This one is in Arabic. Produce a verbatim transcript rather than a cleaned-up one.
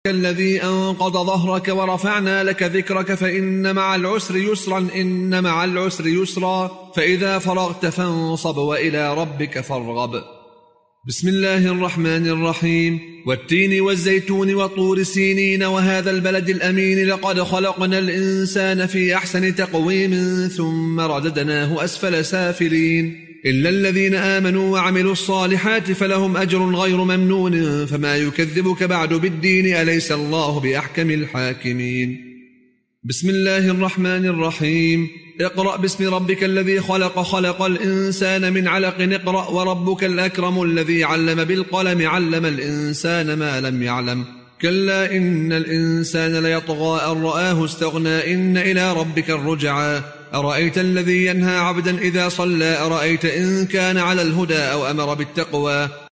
الذي أنقض ظهرك ورفعنا لك ذكرك فإن مع العسر يسرا إن مع العسر يسرا فإذا فرغت فانصب وإلى ربك فارغب. بسم الله الرحمن الرحيم. والتين والزيتون وطور سينين وهذا البلد الأمين لقد خلقنا الإنسان في أحسن تقويم ثم رددناه أسفل سافلين إلا الذين آمنوا وعملوا الصالحات فلهم أجر غير ممنون فما يكذبك بعد بالدين أليس الله بأحكم الحاكمين. بسم الله الرحمن الرحيم. اقرأ باسم ربك الذي خلق خلق الإنسان من علق اقرأ وربك الأكرم الذي علم بالقلم علم الإنسان ما لم يعلم كلا إن الإنسان ليطغى أن رآه استغنى إن إلى ربك الرجعى أرأيت الذي ينهى عبدا إذا صلى أرأيت إن كان على الهدى أو أمر بالتقوى